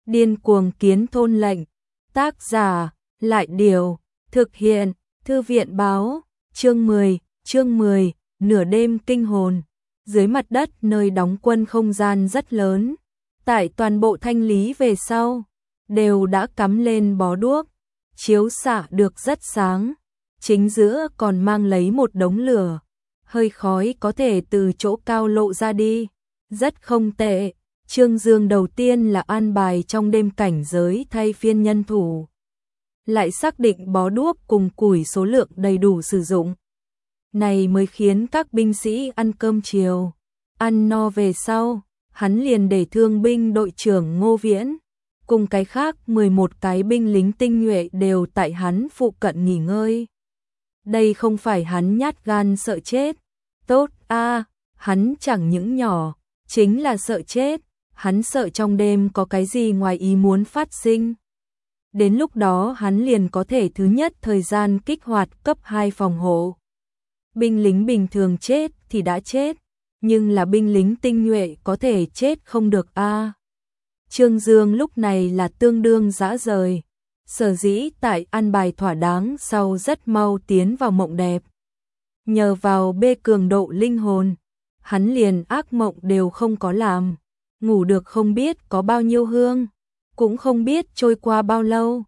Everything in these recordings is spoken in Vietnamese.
Điên cuồng kiến thôn lệnh. Tác giả, Lại Điều. Thực hiện, Thư viện báo. Chương 10, nửa đêm kinh hồn. Dưới mặt đất nơi đóng quân không gian rất lớn. Tại toàn bộ thanh lý về sau, đều đã cắm lên bó đuốc. Chiếu xạ được rất sáng. Chính giữa còn mang lấy một đống lửa. Hơi khói có thể từ chỗ cao lộ ra đi. Rất không tệ. Trương Dương đầu tiên là an bài trong đêm cảnh giới thay phiên nhân thủ. Lại xác định bó đuốc cùng củi số lượng đầy đủ sử dụng. Này mới khiến các binh sĩ ăn cơm chiều. Ăn no về sau, hắn liền để thương binh đội trưởng Ngô Viễn. Cùng cái khác 11 cái binh lính tinh nhuệ đều tại hắn phụ cận nghỉ ngơi. Đây không phải hắn nhát gan sợ chết. Tốt a, hắn chẳng những nhỏ, chính là sợ chết. Hắn sợ trong đêm có cái gì ngoài ý muốn phát sinh. Đến lúc đó hắn liền có thể thứ nhất thời gian kích hoạt cấp 2 phòng hộ. Binh lính bình thường chết thì đã chết, nhưng là binh lính tinh nhuệ có thể chết không được a. Trương Dương lúc này là tương đương dã rời. Sở dĩ tại an bài thỏa đáng sau rất mau tiến vào mộng đẹp. Nhờ vào bê cường độ linh hồn, hắn liền ác mộng đều không có làm. Ngủ được không biết có bao nhiêu hương, cũng không biết trôi qua bao lâu.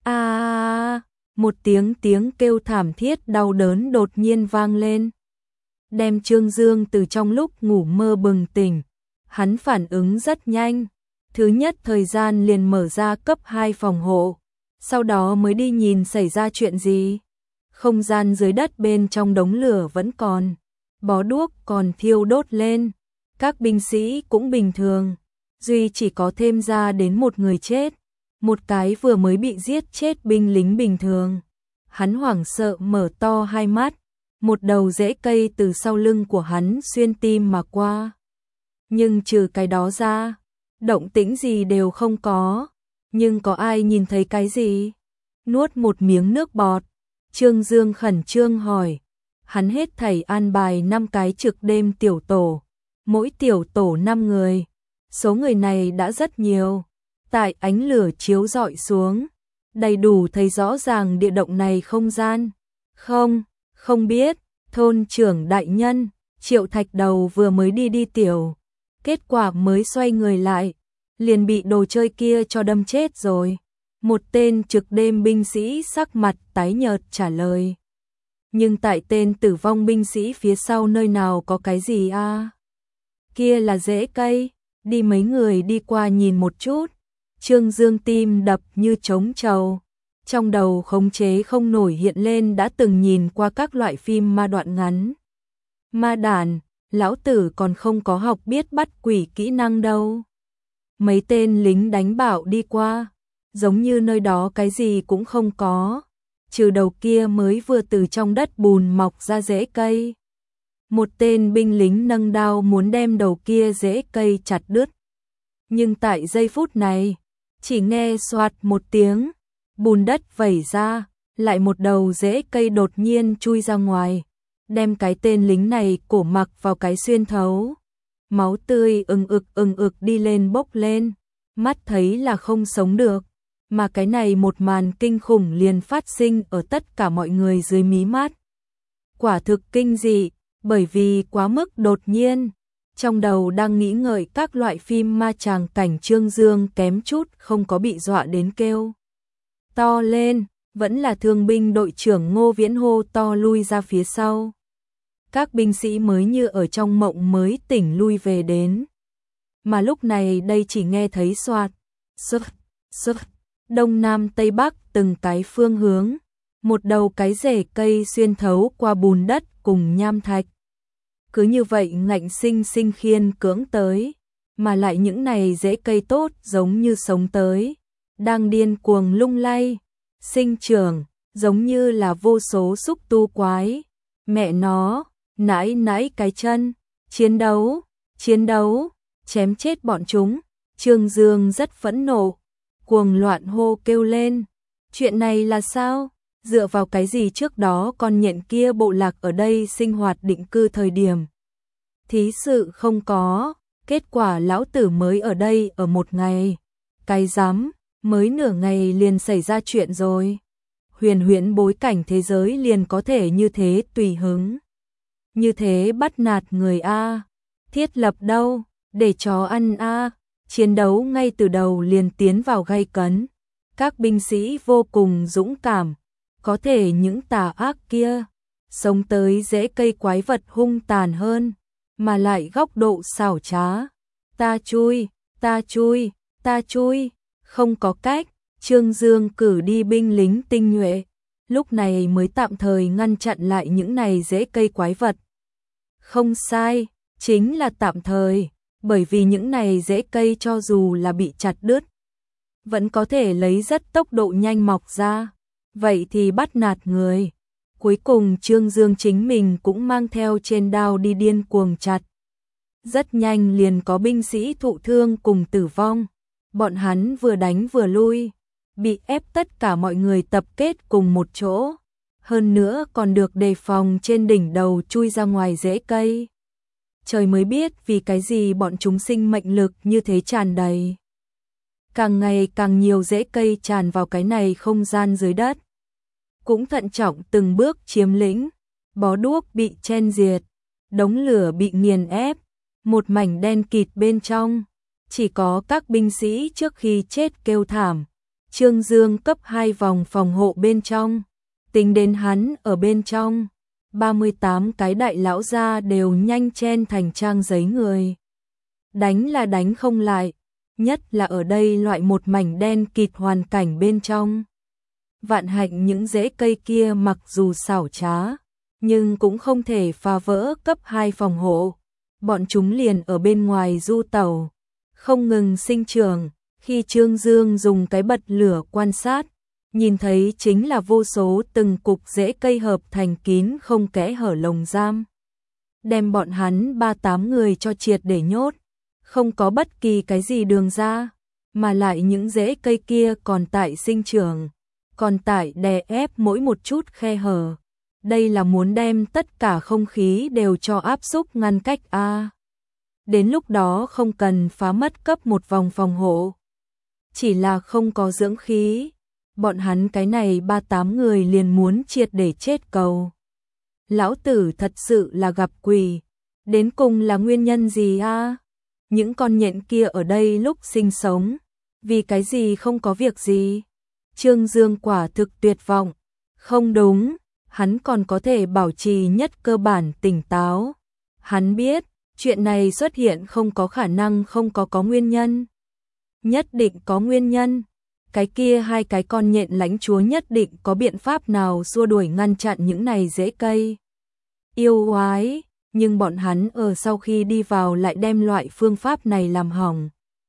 Một tiếng kêu thảm thiết đau đớn đột nhiên vang lên. Đem Trương Dương từ trong lúc ngủ mơ bừng tỉnh. Hắn phản ứng rất nhanh. Thứ nhất thời gian liền mở ra cấp 2 phòng hộ. Sau đó mới đi nhìn xảy ra chuyện gì. Không gian dưới đất bên trong đống lửa vẫn còn. Bó đuốc còn thiêu đốt lên. Các binh sĩ cũng bình thường. Duy chỉ có thêm ra đến một người chết. Một cái vừa mới bị giết chết binh lính bình thường. Hắn hoảng sợ mở to hai mắt. Một đầu rễ cây từ sau lưng của hắn xuyên tim mà qua. Nhưng trừ cái đó ra, động tĩnh gì đều không có. Nhưng có ai nhìn thấy cái gì? Nuốt một miếng nước bọt. Trương Dương khẩn trương hỏi. Hắn hết thảy an bài 5 cái trực đêm tiểu tổ. Mỗi tiểu tổ 5 người. Số người này đã rất nhiều. Tại ánh lửa chiếu rọi xuống, đầy đủ thấy rõ ràng địa động này không gian. Không biết, thôn trưởng đại nhân, Triệu Thạch Đầu vừa mới đi tiểu. Kết quả mới xoay người lại, liền bị đồ chơi kia cho đâm chết rồi. Một tên trực đêm binh sĩ sắc mặt tái nhợt trả lời. Nhưng tại tên tử vong binh sĩ phía sau nơi nào có cái gì a? Kia là rễ cây, đi mấy người đi qua nhìn một chút. Trương Dương tim đập như trống trầu. Trong đầu khống chế không nổi hiện lên đã từng nhìn qua các loại phim ma đoạn ngắn. Ma đản, lão tử còn không có học biết bắt quỷ kỹ năng đâu. Mấy tên lính đánh bạo đi qua, giống như nơi đó cái gì cũng không có, trừ đầu kia mới vừa từ trong đất bùn mọc ra rễ cây. Một tên binh lính nâng đao muốn đem đầu kia rễ cây chặt đứt. Nhưng tại giây phút này, chỉ nghe xoạt một tiếng, bùn đất vẩy ra, lại một đầu rễ cây đột nhiên chui ra ngoài, đem cái tên lính này cổ mặc vào cái xuyên thấu. Máu tươi ừng ực đi lên bốc lên, mắt thấy là không sống được, mà cái này một màn kinh khủng liền phát sinh ở tất cả mọi người dưới mí mắt. Quả thực kinh dị, bởi vì quá mức đột nhiên. Trong đầu đang nghĩ ngợi các loại phim ma tràng cảnh, Trương Dương kém chút không có bị dọa đến kêu to lên, vẫn là thương binh đội trưởng Ngô Viễn hô to lui ra phía sau. Các binh sĩ mới như ở trong mộng mới tỉnh lui về đến. Mà lúc này đây chỉ nghe thấy xoạt, sức, đông nam tây bắc từng cái phương hướng, một đầu cái rễ cây xuyên thấu qua bùn đất cùng nham thạch. Cứ như vậy ngạnh sinh khiên cưỡng tới, mà lại những này rễ cây tốt giống như sống tới, đang điên cuồng lung lay, sinh trưởng, giống như là vô số xúc tu quái. Mẹ nó, nãi cái chân, chiến đấu, chém chết bọn chúng. Trương Dương rất phẫn nộ, cuồng loạn hô kêu lên. Chuyện này là sao? Dựa vào cái gì trước đó con nhện kia bộ lạc ở đây sinh hoạt định cư thời điểm thí sự không có, kết quả lão tử mới ở đây ở một ngày, Cái rắm, mới nửa ngày liền xảy ra chuyện rồi. Huyền huyễn bối cảnh thế giới liền có thể như thế tùy hứng. Như thế bắt nạt người a. Thiết lập đâu, để chó ăn a. Chiến đấu ngay từ đầu liền tiến vào gay cấn. Các binh sĩ vô cùng dũng cảm, có thể những tà ác kia sống tới rễ cây quái vật hung tàn hơn, mà lại góc độ xảo trá. Ta chui, ta chui, ta chui, không có cách, Trương Dương cử đi binh lính tinh nhuệ, lúc này mới tạm thời ngăn chặn lại những này rễ cây quái vật. Không sai, chính là tạm thời, bởi vì những này rễ cây cho dù là bị chặt đứt, vẫn có thể lấy rất tốc độ nhanh mọc ra, vậy thì bắt nạt người. Cuối cùng Trương Dương chính mình cũng mang theo trên đao đi điên cuồng chặt. Rất nhanh liền có binh sĩ thụ thương cùng tử vong, bọn hắn vừa đánh vừa lui, bị ép tất cả mọi người tập kết cùng một chỗ, hơn nữa còn được đề phòng trên đỉnh đầu chui ra ngoài rễ cây. Trời mới biết vì cái gì bọn chúng sinh mệnh lực như thế tràn đầy. Càng ngày càng nhiều rễ cây tràn vào cái này không gian dưới đất. Cũng thận trọng từng bước chiếm lĩnh, bó đuốc bị chen diệt, đống lửa bị nghiền ép, một mảnh đen kịt bên trong, chỉ có các binh sĩ trước khi chết kêu thảm. Trương Dương cấp 2 vòng phòng hộ bên trong, tính đến hắn ở bên trong, 38 cái đại lão gia đều nhanh chen thành trang giấy người. Đánh là đánh không lại, nhất là ở đây loại một mảnh đen kịt hoàn cảnh bên trong. Vạn hạnh những rễ cây kia mặc dù xảo trá, nhưng cũng không thể phá vỡ cấp 2 phòng hộ. Bọn chúng liền ở bên ngoài du tẩu, không ngừng sinh trưởng. Khi Trương Dương dùng cái bật lửa quan sát, nhìn thấy chính là vô số từng cục rễ cây hợp thành kín không kẽ hở lồng giam. Đem bọn hắn 38 người cho triệt để nhốt, không có bất kỳ cái gì đường ra, mà lại những rễ cây kia còn tại sinh trưởng, còn tại đè ép mỗi một chút khe hở. Đây là muốn đem tất cả không khí đều cho áp xúc ngăn cách a. Đến lúc đó không cần phá mất cấp một vòng phòng hộ. Chỉ là không có dưỡng khí, bọn hắn cái này 38 người liền muốn triệt để chết cầu. Lão tử thật sự là gặp quỷ, đến cùng là nguyên nhân gì a? Những con nhện kia ở đây lúc sinh sống, vì cái gì không có việc gì? Trương Dương quả thực tuyệt vọng, không đúng, hắn còn có thể bảo trì nhất cơ bản tỉnh táo. Hắn biết, chuyện này xuất hiện không có khả năng không có nguyên nhân. Nhất định có nguyên nhân, cái kia hai cái con nhện lãnh chúa nhất định có biện pháp nào xua đuổi ngăn chặn những này rễ cây. Yêu oái, nhưng bọn hắn ở sau khi đi vào lại đem loại phương pháp này làm hỏng.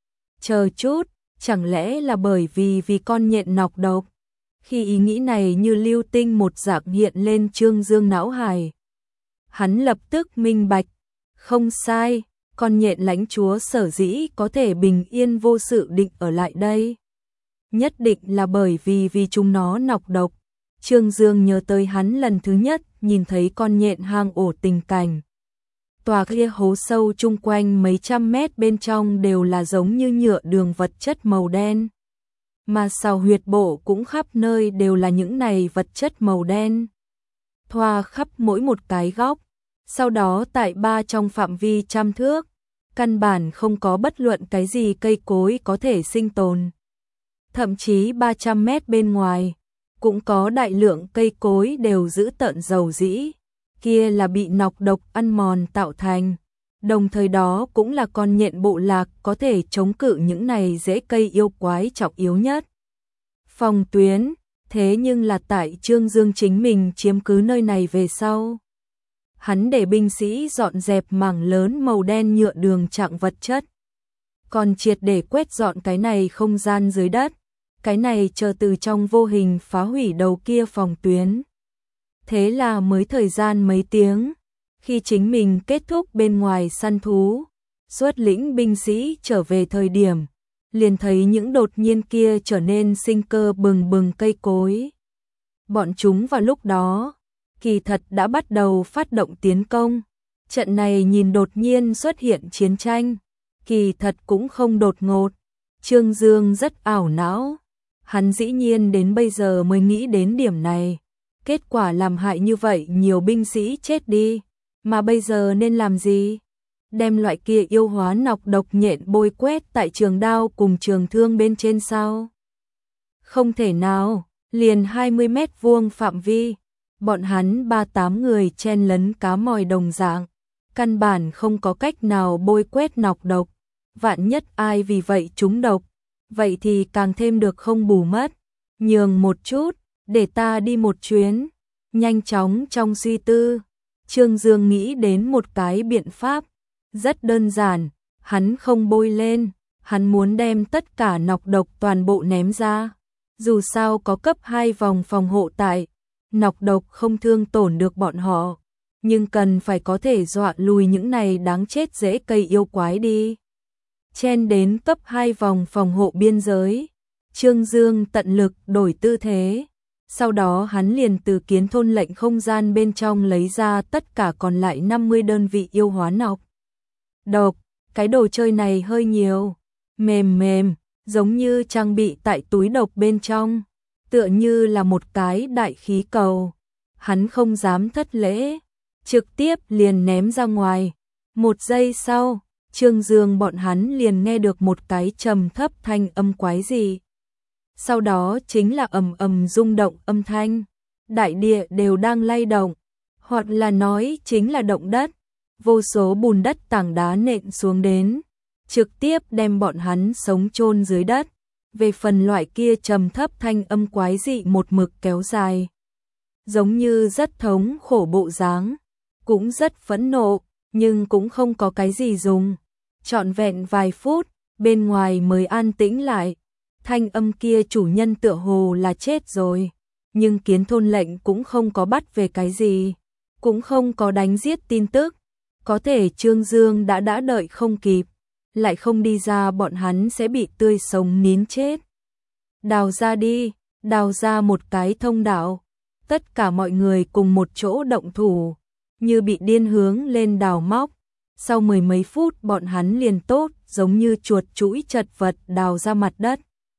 Chờ chút, chẳng lẽ là bởi vì con nhện nọc độc? Khi ý nghĩ này như lưu tinh một dạng hiện lên Trương Dương não hải. Hắn lập tức minh bạch, không sai. Con nhện lãnh chúa sở dĩ có thể bình yên vô sự định ở lại đây, nhất định là bởi vì chúng nó nọc độc. Trương Dương nhớ tới hắn lần thứ nhất nhìn thấy con nhện hang ổ tình cảnh. Tòa kia hố sâu chung quanh mấy trăm mét bên trong đều là giống như nhựa đường vật chất màu đen, mà sào huyệt bộ cũng khắp nơi đều là những này vật chất màu đen, thoa khắp mỗi một cái góc. Sau đó tại trong phạm vi trăm thước, căn bản không có bất luận cái gì cây cối có thể sinh tồn. Thậm chí 300 mét bên ngoài, cũng có đại lượng cây cối đều giữ tợn dầu dĩ, kia là bị nọc độc ăn mòn tạo thành. Đồng thời đó cũng là con nhện bộ lạc có thể chống cự những này rễ cây yêu quái trọng yếu nhất. Phòng tuyến, thế nhưng là tại Trương Dương chính mình chiếm cứ nơi này về sau. Hắn để binh sĩ dọn dẹp mảng lớn màu đen nhựa đường chặng vật chất, còn triệt để quét dọn cái này không gian dưới đất, cái này chờ từ trong vô hình phá hủy đầu kia phòng tuyến. Thế là mới thời gian mấy tiếng, khi chính mình kết thúc bên ngoài săn thú, xuất lĩnh binh sĩ trở về thời điểm, liền thấy những đột nhiên kia trở nên sinh cơ bừng bừng cây cối. Bọn chúng vào lúc đó kỳ thật đã bắt đầu phát động tiến công. Trận này nhìn đột nhiên xuất hiện chiến tranh, kỳ thật cũng không đột ngột, Trương Dương rất ảo não, hắn dĩ nhiên đến bây giờ mới nghĩ đến điểm này, kết quả làm hại như vậy nhiều binh sĩ chết đi, mà bây giờ nên làm gì? Đem loại kia yêu hóa nọc độc nhện bôi quét tại trường đao cùng trường thương bên trên sao? Không thể nào, liền 20 mét vuông phạm vi, bọn hắn 3-8 người chen lấn cá mòi đồng dạng, căn bản không có cách nào bôi quét nọc độc, vạn nhất ai vì vậy trúng độc, vậy thì càng thêm được không bù mất, nhường một chút, để ta đi một chuyến, nhanh chóng trong suy tư, Trương Dương nghĩ đến một cái biện pháp, rất đơn giản, hắn không bôi lên, hắn muốn đem tất cả nọc độc toàn bộ ném ra. Dù sao có cấp 2 vòng phòng hộ tại, nọc độc không thương tổn được bọn họ, nhưng cần phải có thể dọa lùi những này đáng chết dễ cây yêu quái đi. Chen đến cấp 2 vòng phòng hộ biên giới, Trương Dương tận lực đổi tư thế, sau đó hắn liền từ kiến thôn lệnh không gian bên trong lấy ra tất cả còn lại 50 đơn vị yêu hóa nọc độc, cái đồ chơi này hơi nhiều, mềm mềm, giống như trang bị tại túi độc bên trong, tựa như là một cái đại khí cầu. Hắn không dám thất lễ, trực tiếp liền ném ra ngoài. Một giây sau, Trương Dương bọn hắn liền nghe được một cái trầm thấp thanh âm quái dị. Sau đó chính là ầm ầm rung động âm thanh, đại địa đều đang lay động, hoặc là nói chính là động đất, vô số bùn đất tảng đá nện xuống đến, trực tiếp đem bọn hắn sống chôn dưới đất. Về phần loại kia trầm thấp thanh âm quái dị một mực kéo dài, giống như rất thống khổ bộ dáng, cũng rất phẫn nộ, nhưng cũng không có cái gì dùng. Trọn vẹn vài phút, bên ngoài mới an tĩnh lại. Thanh âm kia chủ nhân tựa hồ là chết rồi, nhưng kiến thôn lệnh cũng không có bắt về cái gì, cũng không có đánh giết tin tức. Có thể Trương Dương đã đợi không kịp, lại không đi ra bọn hắn sẽ bị tươi sống nín chết. Đào ra đi, đào ra một cái thông đạo. Tất cả mọi người cùng một chỗ động thủ, như bị điên hướng lên đào móc. Sau 10 mấy phút bọn hắn liền tốt, giống như chuột chũi chật vật đào ra mặt đất.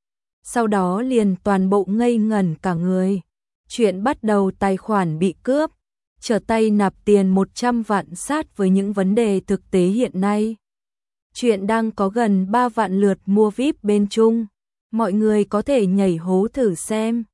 Sau đó liền toàn bộ ngây ngẩn cả người. Chuyện bắt đầu tài khoản bị cướp, trở tay nạp tiền 100 vạn sát với những vấn đề thực tế hiện nay. Chuyện đang có gần 3 vạn lượt mua VIP bên Trung. Mọi người có thể nhảy hố thử xem.